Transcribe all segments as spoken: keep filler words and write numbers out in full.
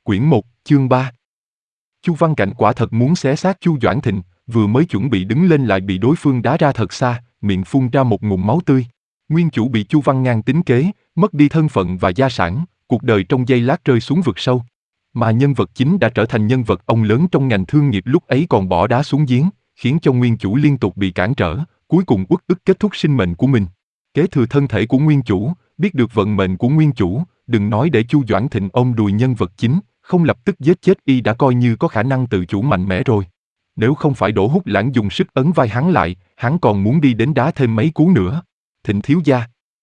Quyển một, chương ba. Chu Văn Cảnh quả thật muốn xé xác Chu Doãn Thịnh, vừa mới chuẩn bị đứng lên lại bị đối phương đá ra thật xa, miệng phun ra một ngụm máu tươi. Nguyên chủ bị Chu Văn Ngang tính kế, mất đi thân phận và gia sản, cuộc đời trong giây lát rơi xuống vực sâu. Mà nhân vật chính đã trở thành nhân vật ông lớn trong ngành thương nghiệp lúc ấy còn bỏ đá xuống giếng, khiến cho nguyên chủ liên tục bị cản trở, cuối cùng uất ức kết thúc sinh mệnh của mình. Kế thừa thân thể của nguyên chủ, biết được vận mệnh của nguyên chủ, đừng nói để Chu Doãn Thịnh ôm đùi nhân vật chính, không lập tức giết chết y đã coi như có khả năng tự chủ mạnh mẽ rồi. Nếu không phải Đỗ Húc Lãng dùng sức ấn vai hắn lại, hắn còn muốn đi đến đá thêm mấy cú nữa. Thịnh thiếu gia,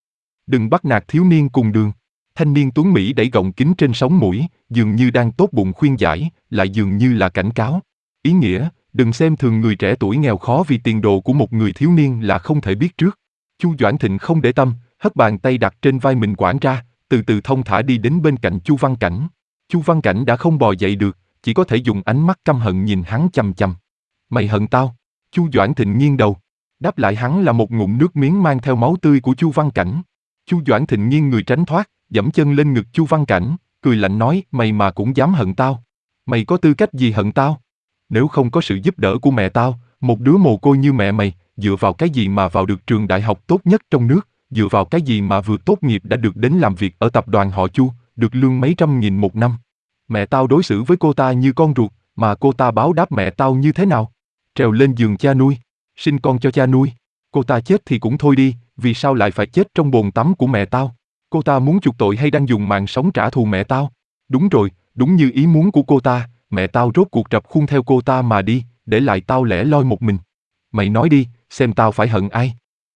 đừng bắt nạt thiếu niên cùng đường. Thanh niên tuấn Mỹ đẩy gọng kính trên sống mũi, dường như đang tốt bụng khuyên giải, lại dường như là cảnh cáo. Ý nghĩa, đừng xem thường người trẻ tuổi nghèo khó vì tiền đồ của một người thiếu niên là không thể biết trước. Chu Doãn Thịnh không để tâm, hất bàn tay đặt trên vai mình quảng ra, từ từ thông thả đi đến bên cạnh Chu Văn Cảnh. Chu Văn Cảnh đã không bò dậy được, chỉ có thể dùng ánh mắt căm hận nhìn hắn chằm chằm. Mày hận tao? Chu Doãn Thịnh nghiêng đầu. Đáp lại hắn là một ngụm nước miếng mang theo máu tươi của Chu Văn Cảnh. Chu Doãn Thịnh nghiêng người tránh thoát, giẫm chân lên ngực Chu Văn Cảnh, cười lạnh nói, mày mà cũng dám hận tao? Mày có tư cách gì hận tao? Nếu không có sự giúp đỡ của mẹ tao, một đứa mồ côi như mẹ mày, dựa vào cái gì mà vào được trường đại học tốt nhất trong nước, dựa vào cái gì mà vừa tốt nghiệp đã được đến làm việc ở tập đoàn họ Chu, được lương mấy trăm nghìn một năm. Mẹ tao đối xử với cô ta như con ruột, mà cô ta báo đáp mẹ tao như thế nào? Trèo lên giường cha nuôi, sinh con cho cha nuôi. Cô ta chết thì cũng thôi đi, vì sao lại phải chết trong bồn tắm của mẹ tao? Cô ta muốn chuộc tội hay đang dùng mạng sống trả thù mẹ tao? Đúng rồi, đúng như ý muốn của cô ta, mẹ tao rốt cuộc rập khuôn theo cô ta mà đi, để lại tao lẻ loi một mình. Mày nói đi, xem tao phải hận ai?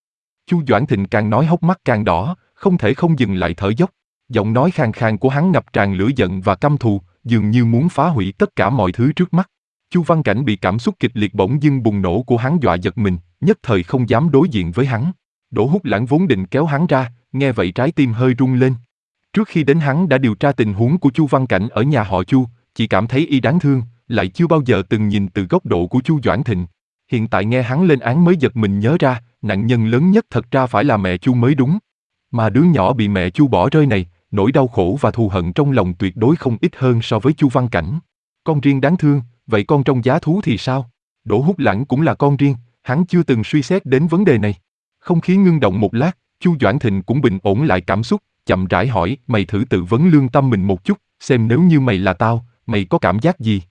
Chu Doãn Thịnh càng nói hốc mắt càng đỏ, không thể không dừng lại thở dốc. Giọng nói khàn khàn của hắn ngập tràn lửa giận và căm thù, dường như muốn phá hủy tất cả mọi thứ trước mắt. Chu Văn Cảnh bị cảm xúc kịch liệt bỗng dưng bùng nổ của hắn dọa giật mình, nhất thời không dám đối diện với hắn. Đỗ Húc Lãng vốn định kéo hắn ra, nghe vậy trái tim hơi rung lên. Trước khi đến hắn đã điều tra tình huống của Chu Văn Cảnh ở nhà họ Chu, chỉ cảm thấy y đáng thương, lại chưa bao giờ từng nhìn từ góc độ của Chu Doãn Thịnh. Hiện tại nghe hắn lên án mới giật mình nhớ ra, nạn nhân lớn nhất thật ra phải là mẹ Chu mới đúng. Mà đứa nhỏ bị mẹ Chu bỏ rơi này, nỗi đau khổ và thù hận trong lòng tuyệt đối không ít hơn so với Chu Văn Cảnh. Con riêng đáng thương, vậy con trong giá thú thì sao? Đỗ Húc Lãng cũng là con riêng, hắn chưa từng suy xét đến vấn đề này. Không khí ngưng động một lát, Chu Doãn Thịnh cũng bình ổn lại cảm xúc, chậm rãi hỏi, mày thử tự vấn lương tâm mình một chút, xem nếu như mày là tao, mày có cảm giác gì?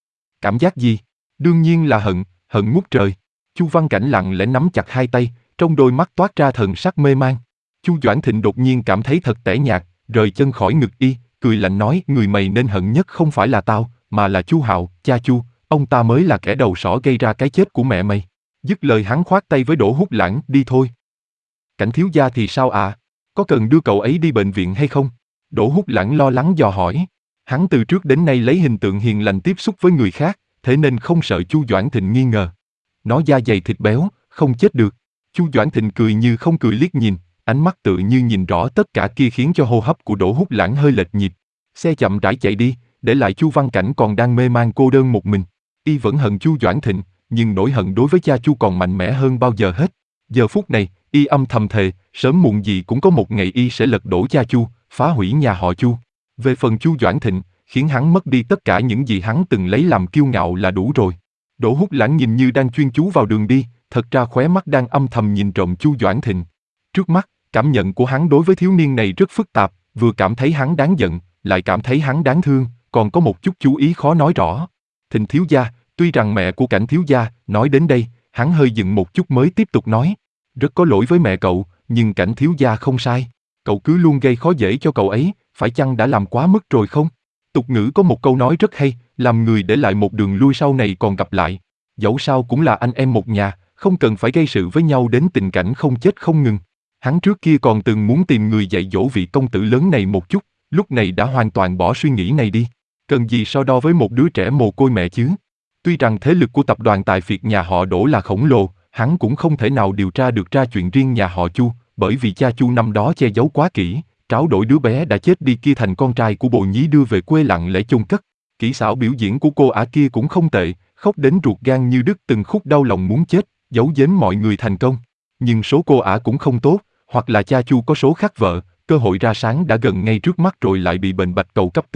Cảm giác gì? Đương nhiên là hận, hận ngút trời. Chu Văn Cảnh lặng lẽ nắm chặt hai tay, trong đôi mắt toát ra thần sắc mê man. Chu Doãn Thịnh đột nhiên cảm thấy thật tẻ nhạt, rời chân khỏi ngực y, cười lạnh nói, người mày nên hận nhất không phải là tao, mà là Chu Hạo, cha Chu, ông ta mới là kẻ đầu sỏ gây ra cái chết của mẹ mày. Dứt lời hắn khoát tay với Đỗ Húc Lãng, đi thôi. Cảnh thiếu gia thì sao ạ? À? Có cần đưa cậu ấy đi bệnh viện hay không? Đỗ Húc Lãng lo lắng dò hỏi. Hắn từ trước đến nay lấy hình tượng hiền lành tiếp xúc với người khác, thế nên không sợ Chu Doãn Thịnh nghi ngờ. Nó da dày thịt béo, không chết được. Chu Doãn Thịnh cười như không cười liếc nhìn, ánh mắt tự như nhìn rõ tất cả kia khiến cho hô hấp của Đỗ Húc Lãng hơi lệch nhịp. Xe chậm rãi chạy đi, để lại Chu Văn Cảnh còn đang mê man cô đơn một mình. Y vẫn hận Chu Doãn Thịnh, nhưng nỗi hận đối với cha Chu còn mạnh mẽ hơn bao giờ hết. Giờ phút này, y âm thầm thề, sớm muộn gì cũng có một ngày y sẽ lật đổ cha Chu, phá hủy nhà họ Chu. Về phần Chu Doãn Thịnh, khiến hắn mất đi tất cả những gì hắn từng lấy làm kiêu ngạo là đủ rồi. Đỗ Húc Lãng nhìn như đang chuyên chú vào đường đi, thật ra khóe mắt đang âm thầm nhìn trộm Chu Doãn Thịnh. Trước mắt, cảm nhận của hắn đối với thiếu niên này rất phức tạp, vừa cảm thấy hắn đáng giận, lại cảm thấy hắn đáng thương, còn có một chút chú ý khó nói rõ. Thịnh thiếu gia, tuy rằng mẹ của Cảnh thiếu gia, nói đến đây, hắn hơi dừng một chút mới tiếp tục nói. Rất có lỗi với mẹ cậu, nhưng Cảnh thiếu gia không sai. Cậu cứ luôn gây khó dễ cho cậu ấy, phải chăng đã làm quá mức rồi không? Tục ngữ có một câu nói rất hay, làm người để lại một đường lui sau này còn gặp lại. Dẫu sao cũng là anh em một nhà, không cần phải gây sự với nhau đến tình cảnh không chết không ngừng. Hắn trước kia còn từng muốn tìm người dạy dỗ vị công tử lớn này một chút, lúc này đã hoàn toàn bỏ suy nghĩ này đi. Cần gì so đo với một đứa trẻ mồ côi mẹ chứ? Tuy rằng thế lực của tập đoàn tài phiệt nhà họ Đỗ là khổng lồ, hắn cũng không thể nào điều tra được ra chuyện riêng nhà họ Chu, bởi vì cha Chu năm đó che giấu quá kỹ, tráo đổi đứa bé đã chết đi kia thành con trai của Bồ Nhí đưa về quê lặng lẽ chôn cất. Kỹ xảo biểu diễn của cô ả kia cũng không tệ, khóc đến ruột gan như đứt từng khúc đau lòng muốn chết, giấu giếm mọi người thành công. Nhưng số cô ả cũng không tốt, hoặc là cha Chu có số khác vợ, cơ hội ra sáng đã gần ngay trước mắt rồi lại bị bệnh bạch cầu cấp tính,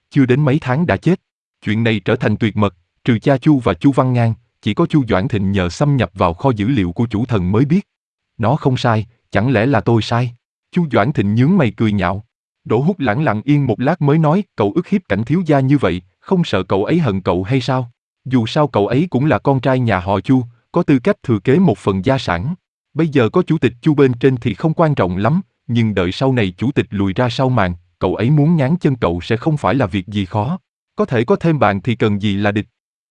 chưa đến mấy tháng đã chết. Chuyện này trở thành tuyệt mật, trừ cha Chu và Chu Văn Ngang, chỉ có Chu Doãn Thịnh nhờ xâm nhập vào kho dữ liệu của chủ thần mới biết. Nó không sai, chẳng lẽ là tôi sai? Chu Doãn Thịnh nhướng mày cười nhạo. Đỗ Húc Lãng lặng yên một lát mới nói, cậu ức hiếp Cảnh thiếu gia như vậy, không sợ cậu ấy hận cậu hay sao? Dù sao cậu ấy cũng là con trai nhà họ Chu, có tư cách thừa kế một phần gia sản. Bây giờ có chủ tịch Chu bên trên thì không quan trọng lắm, nhưng đợi sau này chủ tịch lùi ra sau màn, cậu ấy muốn nhán chân cậu sẽ không phải là việc gì khó. Có thể có thêm bạn thì cần gì là địch.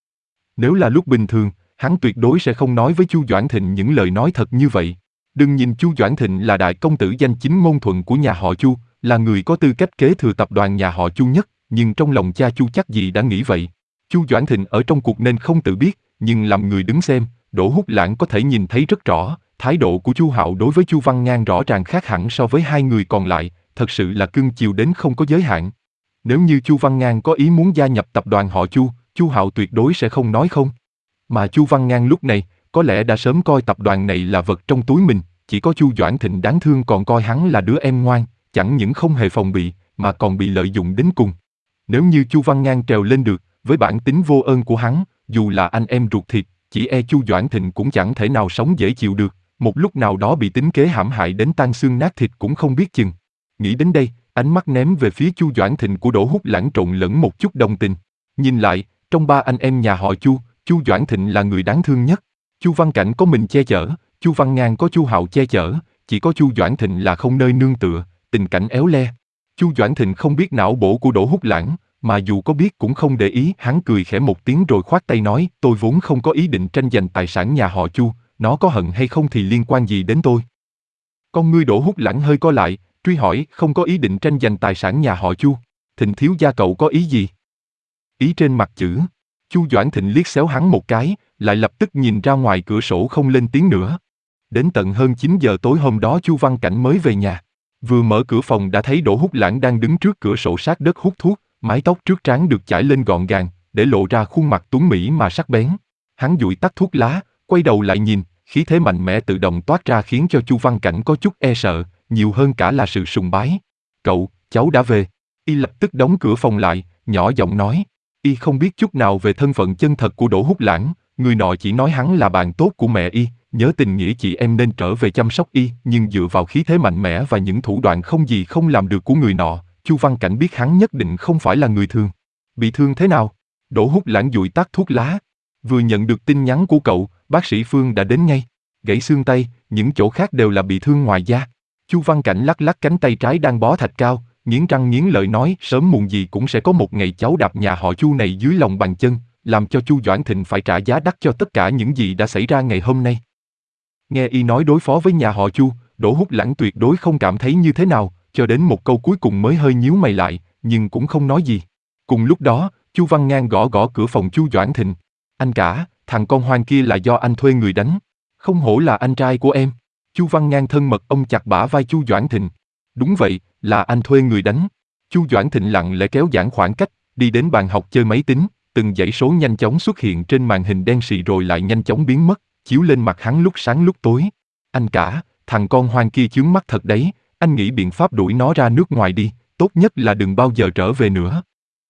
Nếu là lúc bình thường, hắn tuyệt đối sẽ không nói với Chu Doãn Thịnh những lời nói thật như vậy. Đừng nhìn Chu Doãn Thịnh là đại công tử danh chính ngôn thuận của nhà họ Chu, là người có tư cách kế thừa tập đoàn nhà họ Chu nhất, nhưng trong lòng cha Chu chắc gì đã nghĩ vậy. Chu Doãn Thịnh ở trong cuộc nên không tự biết, nhưng làm người đứng xem, Đỗ Húc Lãng có thể nhìn thấy rất rõ, thái độ của Chu Hạo đối với Chu Văn Ngang rõ ràng khác hẳn so với hai người còn lại, thật sự là cưng chiều đến không có giới hạn. Nếu như Chu Văn Ngang có ý muốn gia nhập tập đoàn họ Chu, Chu Hạo tuyệt đối sẽ không nói không. Mà Chu Văn Ngang lúc này, có lẽ đã sớm coi tập đoàn này là vật trong túi mình, chỉ có Chu Doãn Thịnh đáng thương còn coi hắn là đứa em ngoan, chẳng những không hề phòng bị, mà còn bị lợi dụng đến cùng. Nếu như Chu Văn Ngang trèo lên được, với bản tính vô ơn của hắn, dù là anh em ruột thịt, chỉ e Chu Doãn Thịnh cũng chẳng thể nào sống dễ chịu được, một lúc nào đó bị tính kế hãm hại đến tan xương nát thịt cũng không biết chừng. Nghĩ đến đây, ánh mắt ném về phía Chu Doãn Thịnh của Đỗ Húc Lãng trộn lẫn một chút đồng tình. Nhìn lại, trong ba anh em nhà họ Chu, Chu Doãn Thịnh là người đáng thương nhất. Chu Văn Cảnh có mình che chở, Chu Văn Ngang có Chu Hạo che chở, chỉ có Chu Doãn Thịnh là không nơi nương tựa, tình cảnh éo le. Chu Doãn Thịnh không biết não bổ của Đỗ Húc Lãng, mà dù có biết cũng không để ý, hắn cười khẽ một tiếng rồi khoát tay nói, tôi vốn không có ý định tranh giành tài sản nhà họ Chu, nó có hận hay không thì liên quan gì đến tôi. Con ngươi Đỗ Húc Lãng hơi co lại, truy hỏi, không có ý định tranh giành tài sản nhà họ Chu, Thịnh thiếu gia cậu có ý gì? Ý trên mặt chữ. Chu Doãn Thịnh liếc xéo hắn một cái, lại lập tức nhìn ra ngoài cửa sổ không lên tiếng nữa. Đến tận hơn chín giờ tối hôm đó Chu Văn Cảnh mới về nhà. Vừa mở cửa phòng đã thấy Đỗ Húc Lãng đang đứng trước cửa sổ sát đất hút thuốc, mái tóc trước trán được chải lên gọn gàng, để lộ ra khuôn mặt tuấn mỹ mà sắc bén. Hắn dụi tắt thuốc lá, quay đầu lại nhìn, khí thế mạnh mẽ tự động toát ra khiến cho Chu Văn Cảnh có chút e sợ, nhiều hơn cả là sự sùng bái. Cậu, cháu đã về. Y lập tức đóng cửa phòng lại, nhỏ giọng nói. Y không biết chút nào về thân phận chân thật của Đỗ Húc Lãng, người nọ chỉ nói hắn là bạn tốt của mẹ Y, nhớ tình nghĩa chị em nên trở về chăm sóc Y, nhưng dựa vào khí thế mạnh mẽ và những thủ đoạn không gì không làm được của người nọ, Chu Văn Cảnh biết hắn nhất định không phải là người thường. Bị thương thế nào? Đỗ Húc Lãng dụi tắt thuốc lá. Vừa nhận được tin nhắn của cậu, bác sĩ Phương đã đến ngay. Gãy xương tay, những chỗ khác đều là bị thương ngoài da. Chu Văn Cảnh lắc lắc cánh tay trái đang bó thạch cao, nghiến răng nghiến lợi nói, sớm muộn gì cũng sẽ có một ngày cháu đạp nhà họ Chu này dưới lòng bàn chân, làm cho Chu Doãn Thịnh phải trả giá đắt cho tất cả những gì đã xảy ra ngày hôm nay. Nghe Y nói đối phó với nhà họ Chu, Đỗ Húc Lãng tuyệt đối không cảm thấy như thế nào, cho đến một câu cuối cùng mới hơi nhíu mày lại, nhưng cũng không nói gì. Cùng lúc đó, Chu Văn Ngang gõ gõ cửa phòng Chu Doãn Thịnh. Anh cả, thằng con hoang kia là do anh thuê người đánh. Không hổ là anh trai của em. Chu Văn Ngang thân mật ôm chặt bả vai Chu Doãn Thịnh. Đúng vậy, là anh thuê người đánh. Chu Doãn Thịnh lặng lẽ kéo giãn khoảng cách, đi đến bàn học chơi máy tính, từng dãy số nhanh chóng xuất hiện trên màn hình đen xì rồi lại nhanh chóng biến mất, chiếu lên mặt hắn lúc sáng lúc tối. Anh cả, thằng con hoang kia chướng mắt thật đấy, anh nghĩ biện pháp đuổi nó ra nước ngoài đi, tốt nhất là đừng bao giờ trở về nữa.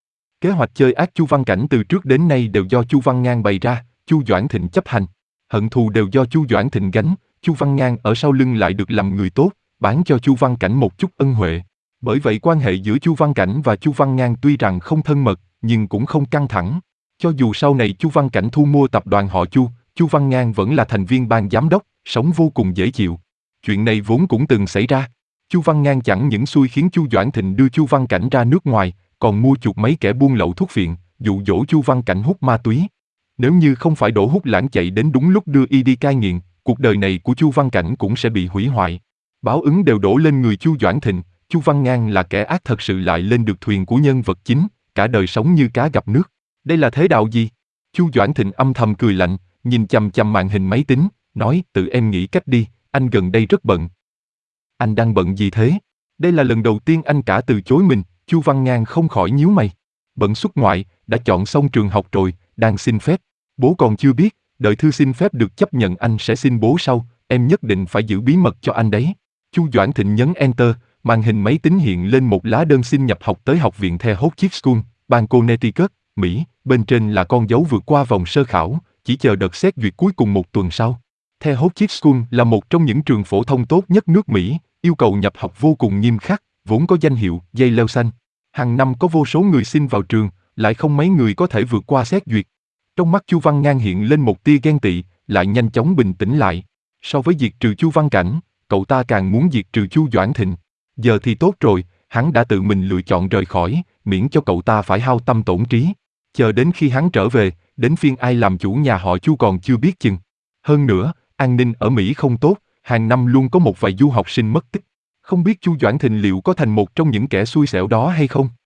Kế hoạch chơi ác Chu Văn Cảnh từ trước đến nay đều do Chu Văn Ngang bày ra, Chu Doãn Thịnh chấp hành. Hận thù đều do Chu Doãn Thịnh gánh, Chu Văn Ngang ở sau lưng lại được làm người tốt, bán cho Chu Văn Cảnh một chút ân huệ. Bởi vậy quan hệ giữa Chu Văn Cảnh và Chu Văn Ngang tuy rằng không thân mật, nhưng cũng không căng thẳng. Cho dù sau này Chu Văn Cảnh thu mua tập đoàn họ Chu, Chu Văn Ngang vẫn là thành viên ban giám đốc, sống vô cùng dễ chịu. Chuyện này vốn cũng từng xảy ra. Chu Văn Ngang chẳng những xui khiến Chu Doãn Thịnh đưa Chu Văn Cảnh ra nước ngoài, còn mua chuộc mấy kẻ buôn lậu thuốc phiện, dụ dỗ Chu Văn Cảnh hút ma túy. Nếu như không phải Đỗ Húc Lãng chạy đến đúng lúc đưa y đi cai nghiện, cuộc đời này của Chu Văn Cảnh cũng sẽ bị hủy hoại. Báo ứng đều đổ lên người Chu Doãn Thịnh, Chu Văn Ngang là kẻ ác thật sự lại lên được thuyền của nhân vật chính, cả đời sống như cá gặp nước. Đây là thế đạo gì? Chu Doãn Thịnh âm thầm cười lạnh, nhìn chằm chằm màn hình máy tính, nói tự em nghĩ cách đi, anh gần đây rất bận. Anh đang bận gì thế? Đây là lần đầu tiên anh cả từ chối mình, Chu Văn Ngang không khỏi nhíu mày. Bận xuất ngoại, đã chọn xong trường học rồi, đang xin phép. Bố còn chưa biết, đợi thư xin phép được chấp nhận anh sẽ xin bố sau, em nhất định phải giữ bí mật cho anh đấy. Chu Doãn Thịnh nhấn Enter, màn hình máy tính hiện lên một lá đơn xin nhập học tới học viện The Hot Chick School, Bang Connecticut, Mỹ, bên trên là con dấu vượt qua vòng sơ khảo, chỉ chờ đợt xét duyệt cuối cùng một tuần sau. The Hotchkiss School là một trong những trường phổ thông tốt nhất nước Mỹ, yêu cầu nhập học vô cùng nghiêm khắc, vốn có danh hiệu dây leo xanh. Hàng năm có vô số người xin vào trường, lại không mấy người có thể vượt qua xét duyệt. Trong mắt Chu Văn Ngang hiện lên một tia ghen tị, lại nhanh chóng bình tĩnh lại. So với diệt trừ Chu Văn Cảnh, cậu ta càng muốn diệt trừ Chu Doãn Thịnh. Giờ thì tốt rồi, hắn đã tự mình lựa chọn rời khỏi, miễn cho cậu ta phải hao tâm tổn trí. Chờ đến khi hắn trở về, đến phiên ai làm chủ nhà họ Chu còn chưa biết chừng. Hơn nữa, an ninh ở Mỹ không tốt, hàng năm luôn có một vài du học sinh mất tích. Không biết Chu Doãn Thịnh liệu có thành một trong những kẻ xui xẻo đó hay không?